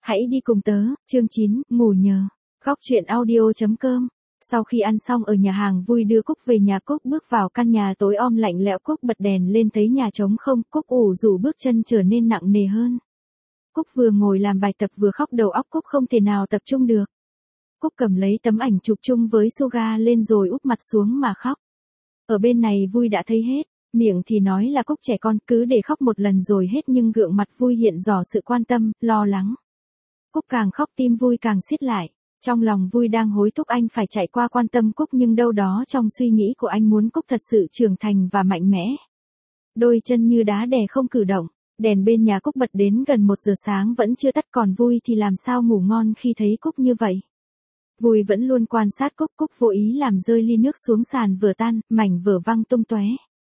Hãy đi cùng tớ, chương 9, ngủ nhờ. Góc truyện audio.com. Sau khi ăn xong ở nhà hàng Vui đưa Cúc về nhà, Cúc bước vào căn nhà tối om lạnh lẽo. Cúc bật đèn lên thấy nhà trống không, Cúc ủ rũ bước chân trở nên nặng nề hơn. Cúc vừa ngồi làm bài tập vừa khóc, đầu óc Cúc không thể nào tập trung được. Cúc cầm lấy tấm ảnh chụp chung với Suga lên rồi úp mặt xuống mà khóc. Ở bên này Vui đã thấy hết, miệng thì nói là Cúc trẻ con cứ để khóc một lần rồi hết, nhưng gượng mặt Vui hiện rõ sự quan tâm, lo lắng. Cúc càng khóc tim Vui càng siết lại. Trong lòng Vui đang hối thúc anh phải chạy qua quan tâm Cúc, nhưng đâu đó trong suy nghĩ của anh muốn Cúc thật sự trưởng thành và mạnh mẽ. Đôi chân như đá đè không cử động. Đèn bên nhà Cúc bật đến gần 1 giờ sáng vẫn chưa tắt, còn Vui thì làm sao ngủ ngon khi thấy Cúc như vậy. Vui vẫn luôn quan sát Cúc. Cúc vô ý làm rơi ly nước xuống sàn, vừa tan, mảnh vỡ văng tung tóe.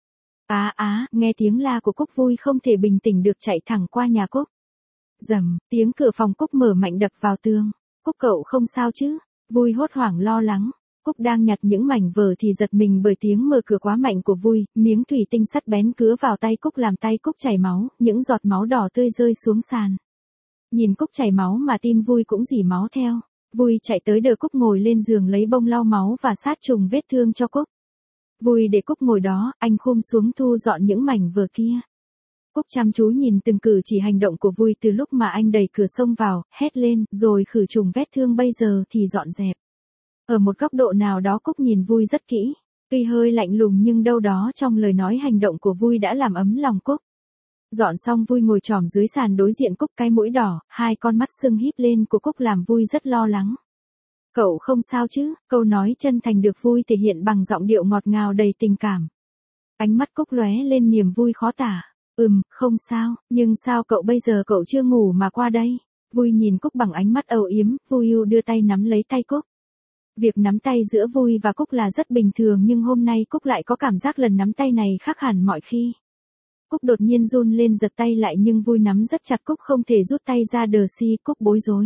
Nghe tiếng la của Cúc, Vui không thể bình tĩnh được chạy thẳng qua nhà Cúc. Rầm, tiếng cửa phòng Cúc mở mạnh đập vào tường. Cúc cậu không sao chứ? Vui hốt hoảng lo lắng. Cúc đang nhặt những mảnh vỡ thì giật mình bởi tiếng mở cửa quá mạnh của Vui, miếng thủy tinh sắt bén cứa vào tay Cúc làm tay Cúc chảy máu, những giọt máu đỏ tươi rơi xuống sàn. Nhìn Cúc chảy máu mà tim Vui cũng rỉ máu theo. Vui chạy tới đỡ Cúc ngồi lên giường lấy bông lau máu và sát trùng vết thương cho Cúc. Vui để Cúc ngồi đó, anh khum xuống thu dọn những mảnh vỡ kia. Cúc chăm chú nhìn từng cử chỉ hành động của Vui từ lúc mà anh đẩy cửa xông vào, hét lên, rồi khử trùng vết thương bây giờ thì dọn dẹp. Ở một góc độ nào đó Cúc nhìn Vui rất kỹ, tuy hơi lạnh lùng nhưng đâu đó trong lời nói hành động của Vui đã làm ấm lòng Cúc. Dọn xong Vui ngồi trỏm dưới sàn đối diện Cúc, cái mũi đỏ, hai con mắt sưng híp lên của Cúc làm Vui rất lo lắng. Cậu không sao chứ? Câu nói chân thành được Vui thể hiện bằng giọng điệu ngọt ngào đầy tình cảm. Ánh mắt Cúc lóe lên niềm vui khó tả. Không sao, nhưng sao cậu bây giờ cậu chưa ngủ mà qua đây? Vui nhìn Cúc bằng ánh mắt âu yếm, Vui đưa tay nắm lấy tay Cúc. Việc nắm tay giữa Vui và Cúc là rất bình thường, nhưng hôm nay Cúc lại có cảm giác lần nắm tay này khác hẳn mọi khi. Cúc đột nhiên run lên giật tay lại, nhưng Vui nắm rất chặt Cúc không thể rút tay ra đờ si. Cúc bối rối.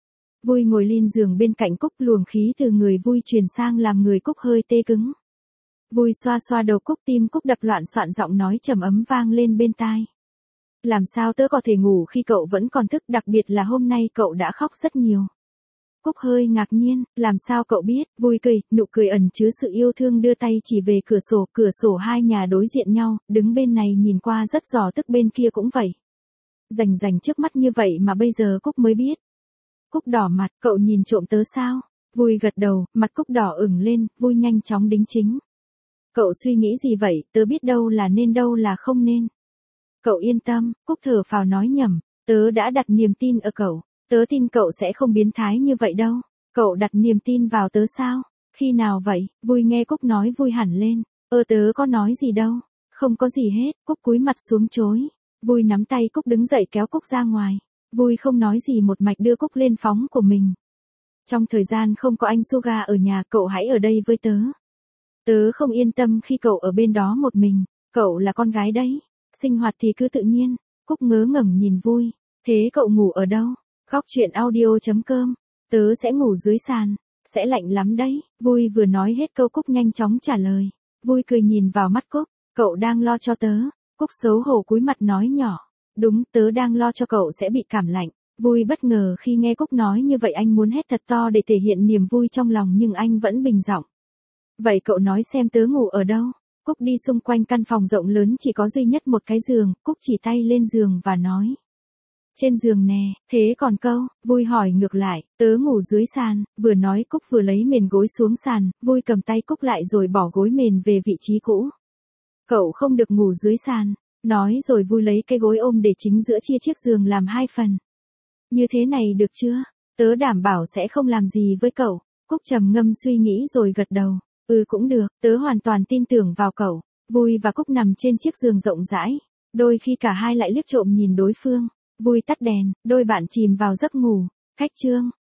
Vui ngồi lên giường bên cạnh Cúc, luồng khí từ người Vui truyền sang làm người Cúc hơi tê cứng. Vui xoa xoa đầu Cúc, tim Cúc đập loạn xoạn, giọng nói trầm ấm vang lên bên tai. Làm sao tớ có thể ngủ khi cậu vẫn còn thức, đặc biệt là hôm nay cậu đã khóc rất nhiều. Cúc hơi ngạc nhiên, làm sao cậu biết? Vui cười, nụ cười ẩn chứa sự yêu thương, đưa tay chỉ về cửa sổ hai nhà đối diện nhau, đứng bên này nhìn qua rất rõ, tức bên kia cũng vậy. Rành trước mắt như vậy mà bây giờ Cúc mới biết. Cúc đỏ mặt, cậu nhìn trộm tớ sao? Vui gật đầu, mặt Cúc đỏ ửng lên, Vui nhanh chóng đính chính. Cậu suy nghĩ gì vậy, tớ biết đâu là nên đâu là không nên. Cậu yên tâm, Cúc thở phào nói nhầm, tớ đã đặt niềm tin ở cậu, tớ tin cậu sẽ không biến thái như vậy đâu. Cậu đặt niềm tin vào tớ sao? Khi nào vậy? Vui nghe Cúc nói vui hẳn lên, tớ có nói gì đâu, không có gì hết. Cúc cúi mặt xuống chối. Vui nắm tay Cúc đứng dậy kéo Cúc ra ngoài. Vui không nói gì, một mạch đưa Cúc lên phòng của mình. Trong thời gian không có anh Suga ở nhà, cậu hãy ở đây với tớ. Tớ không yên tâm khi cậu ở bên đó một mình, cậu là con gái đấy, sinh hoạt thì cứ tự nhiên. Cúc ngớ ngẩn nhìn Vui, thế cậu ngủ ở đâu? Góc truyện audio.com. Tớ sẽ ngủ dưới sàn, sẽ lạnh lắm đấy. Vui vừa nói hết câu Cúc nhanh chóng trả lời. Vui cười nhìn vào mắt Cúc, cậu đang lo cho tớ. Cúc xấu hổ cúi mặt nói nhỏ, đúng, tớ đang lo cho cậu sẽ bị cảm lạnh. Vui bất ngờ khi nghe Cúc nói như vậy, anh muốn hét thật to để thể hiện niềm vui trong lòng, nhưng anh vẫn bình giọng. Vậy cậu nói xem tớ ngủ ở đâu? Cúc đi xung quanh căn phòng rộng lớn chỉ có duy nhất một cái giường, Cúc chỉ tay lên giường và nói. Trên giường nè, thế còn câu? Vui hỏi ngược lại, tớ ngủ dưới sàn. Vừa nói Cúc vừa lấy mền gối xuống sàn, Vui cầm tay Cúc lại rồi bỏ gối mền về vị trí cũ. Cậu không được ngủ dưới sàn. Nói rồi Vui lấy cái gối ôm để chính giữa, chia chiếc giường làm 2 phần. Như thế này được chưa? Tớ đảm bảo sẽ không làm gì với cậu. Cúc trầm ngâm suy nghĩ rồi gật đầu. Cũng được, tớ hoàn toàn tin tưởng vào cậu. Vui và Cúc nằm trên chiếc giường rộng rãi. Đôi khi cả hai lại liếc trộm nhìn đối phương. Vui tắt đèn, đôi bạn chìm vào giấc ngủ. Khách chương.